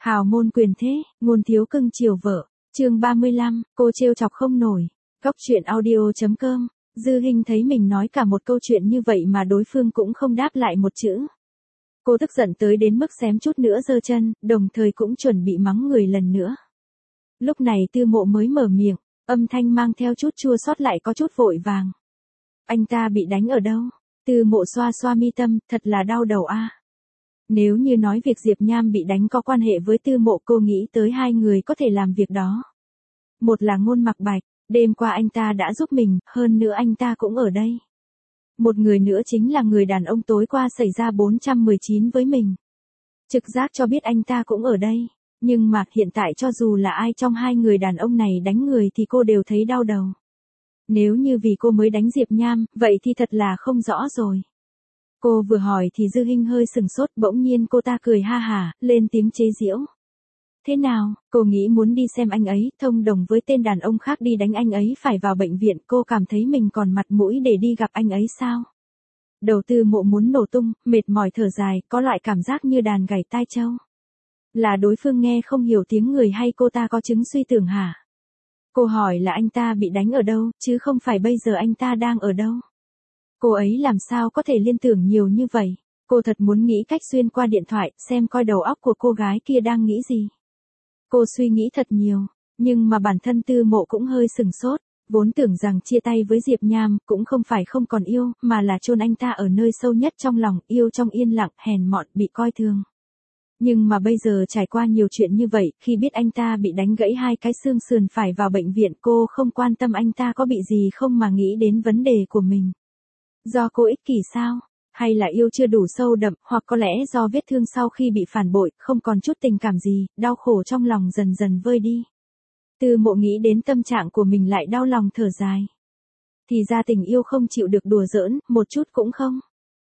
Hào môn quyền thế, ngôn thiếu cưng chiều vợ. Chương 35, cô trêu chọc không nổi. Góc truyện audio.com. Dư Hinh thấy mình nói cả một câu chuyện như vậy mà đối phương cũng không đáp lại một chữ. Cô tức giận tới đến mức xém chút nữa giơ chân, đồng thời cũng chuẩn bị mắng người lần nữa. Lúc này Tư Mộ mới mở miệng, âm thanh mang theo chút chua xót lại có chút vội vàng. Anh ta bị đánh ở đâu? Tư Mộ xoa xoa mi tâm, thật là đau đầu a. Nếu như nói việc Diệp Nham bị đánh có quan hệ với Tư Mộ, cô nghĩ tới hai người có thể làm việc đó. Một là Ngôn Mặc Bạch, đêm qua anh ta đã giúp mình, hơn nữa anh ta cũng ở đây. Một người nữa chính là người đàn ông tối qua xảy ra 419 với mình. Trực giác cho biết anh ta cũng ở đây, nhưng mà hiện tại cho dù là ai trong hai người đàn ông này đánh người thì cô đều thấy đau đầu. Nếu như vì cô mới đánh Diệp Nham, vậy thì thật là không rõ rồi. Cô vừa hỏi thì Dư Hinh hơi sừng sốt, bỗng nhiên cô ta cười ha hả, lên tiếng chế giễu. Thế nào, cô nghĩ muốn đi xem anh ấy, thông đồng với tên đàn ông khác đi đánh anh ấy phải vào bệnh viện, cô cảm thấy mình còn mặt mũi để đi gặp anh ấy sao? Đầu Tư Mộ muốn nổ tung, mệt mỏi thở dài, có loại cảm giác như đàn gảy tai trâu. Là đối phương nghe không hiểu tiếng người hay cô ta có chứng suy tưởng hả? Cô hỏi là anh ta bị đánh ở đâu, chứ không phải bây giờ anh ta đang ở đâu. Cô ấy làm sao có thể liên tưởng nhiều như vậy? Cô thật muốn nghĩ cách xuyên qua điện thoại, xem coi đầu óc của cô gái kia đang nghĩ gì. Cô suy nghĩ thật nhiều, nhưng mà bản thân Tư Mộ cũng hơi sừng sốt, vốn tưởng rằng chia tay với Diệp Nham cũng không phải không còn yêu, mà là chôn anh ta ở nơi sâu nhất trong lòng, yêu trong yên lặng, hèn mọn, bị coi thường. Nhưng mà bây giờ trải qua nhiều chuyện như vậy, khi biết anh ta bị đánh gãy hai cái xương sườn phải vào bệnh viện, cô không quan tâm anh ta có bị gì không mà nghĩ đến vấn đề của mình. Do cô ích kỷ sao? Hay là yêu chưa đủ sâu đậm, hoặc có lẽ do vết thương sau khi bị phản bội, không còn chút tình cảm gì, đau khổ trong lòng dần dần vơi đi. Tư Mộ nghĩ đến tâm trạng của mình lại đau lòng thở dài. Thì ra tình yêu không chịu được đùa giỡn, một chút cũng không.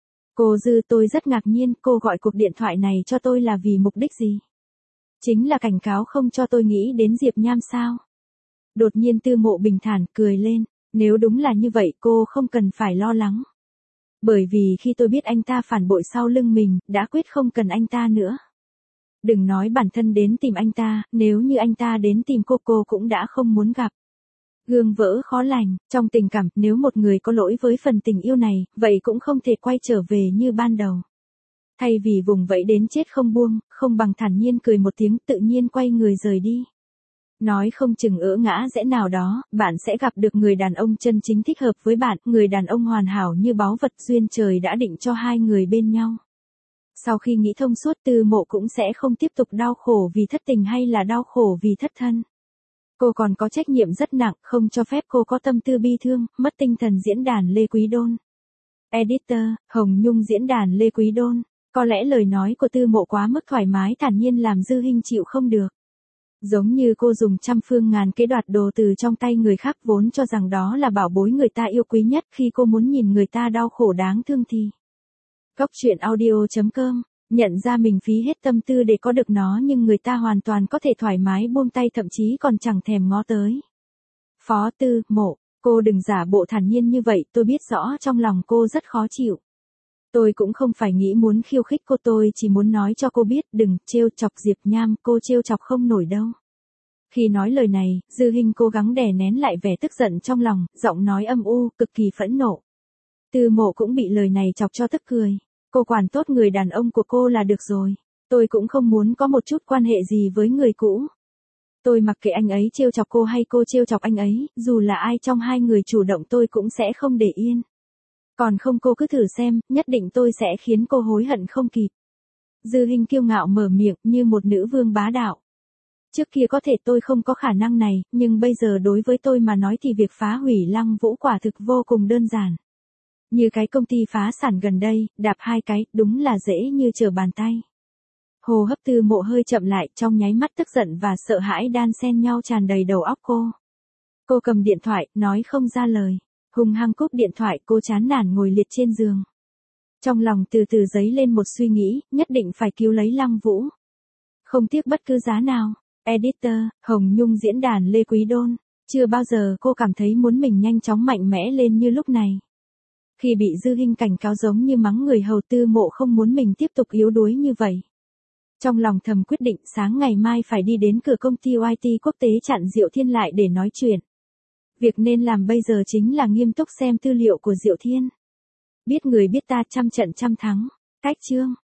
Cô Dư, tôi rất ngạc nhiên, cô gọi cuộc điện thoại này cho tôi là vì mục đích gì? Chính là cảnh cáo không cho tôi nghĩ đến Diệp Nham sao? Đột nhiên Tư Mộ bình thản cười lên, nếu đúng là như vậy cô không cần phải lo lắng. Bởi vì khi tôi biết anh ta phản bội sau lưng mình, đã quyết không cần anh ta nữa. Đừng nói bản thân đến tìm anh ta, nếu như anh ta đến tìm cô cũng đã không muốn gặp. Gương vỡ khó lành, trong tình cảm, nếu một người có lỗi với phần tình yêu này, vậy cũng không thể quay trở về như ban đầu. Thay vì vùng vẫy đến chết không buông, không bằng thản nhiên cười một tiếng, tự nhiên quay người rời đi. Nói không chừng ngã rẽ nào đó, bạn sẽ gặp được người đàn ông chân chính thích hợp với bạn, người đàn ông hoàn hảo như báu vật, duyên trời đã định cho hai người bên nhau. Sau khi nghĩ thông suốt, Tư Mộ cũng sẽ không tiếp tục đau khổ vì thất tình hay là đau khổ vì thất thân. Cô còn có trách nhiệm rất nặng, không cho phép cô có tâm tư bi thương, mất tinh thần. Diễn đàn Lê Quý Đôn. Editor, Hồng Nhung. Diễn đàn Lê Quý Đôn. Có lẽ lời nói của Tư Mộ quá mức thoải mái thản nhiên làm Dư Hinh chịu không được. Giống như cô dùng trăm phương ngàn kế đoạt đồ từ trong tay người khác, vốn cho rằng đó là bảo bối người ta yêu quý nhất, khi cô muốn nhìn người ta đau khổ đáng thương thì. Góc truyện audio.com. Nhận ra mình phí hết tâm tư để có được nó, nhưng người ta hoàn toàn có thể thoải mái buông tay, thậm chí còn chẳng thèm ngó tới. Phó Tư Mộ, cô đừng giả bộ thản nhiên như vậy, tôi biết rõ trong lòng cô rất khó chịu. Tôi cũng không phải nghĩ muốn khiêu khích cô, tôi chỉ muốn nói cho cô biết đừng trêu chọc Diệp Nham, cô trêu chọc không nổi đâu. Khi nói lời này, Dư Hinh cố gắng đè nén lại vẻ tức giận trong lòng, giọng nói âm u, cực kỳ phẫn nộ. Tư Mộ cũng bị lời này chọc cho tức cười. Cô quản tốt người đàn ông của cô là được rồi. Tôi cũng không muốn có một chút quan hệ gì với người cũ. Tôi mặc kệ anh ấy trêu chọc cô hay cô trêu chọc anh ấy, dù là ai trong hai người chủ động tôi cũng sẽ không để yên. Còn không, cô cứ thử xem, nhất định tôi sẽ khiến cô hối hận không kịp. Dư Hinh kiêu ngạo mở miệng như một nữ vương bá đạo. Trước kia có thể tôi không có khả năng này, nhưng bây giờ đối với tôi mà nói thì việc phá hủy Lăng Vũ quả thực vô cùng đơn giản. Như cái công ty phá sản gần đây, đạp hai cái, đúng là dễ như trở bàn tay. Hô hấp Tư Mộ hơi chậm lại, trong nháy mắt tức giận và sợ hãi đan xen nhau tràn đầy đầu óc cô. Cô cầm điện thoại, nói không ra lời. Hung hăng cúp điện thoại, cô chán nản ngồi liệt trên giường. Trong lòng từ từ dấy lên một suy nghĩ, nhất định phải cứu lấy Lăng Vũ. Không tiếc bất cứ giá nào. Editor, Hồng Nhung. Diễn đàn Lê Quý Đôn. Chưa bao giờ cô cảm thấy muốn mình nhanh chóng mạnh mẽ lên như lúc này. Khi bị Dư Hinh cảnh cáo giống như mắng người hầu, Tư Mộ không muốn mình tiếp tục yếu đuối như vậy. Trong lòng thầm quyết định sáng ngày mai phải đi đến cửa công ty YT quốc tế chặn Diệu Thiên lại để nói chuyện. Việc nên làm bây giờ chính là nghiêm túc xem tư liệu của Diệu Thiên. Biết người biết ta trăm trận trăm thắng. Cách chương.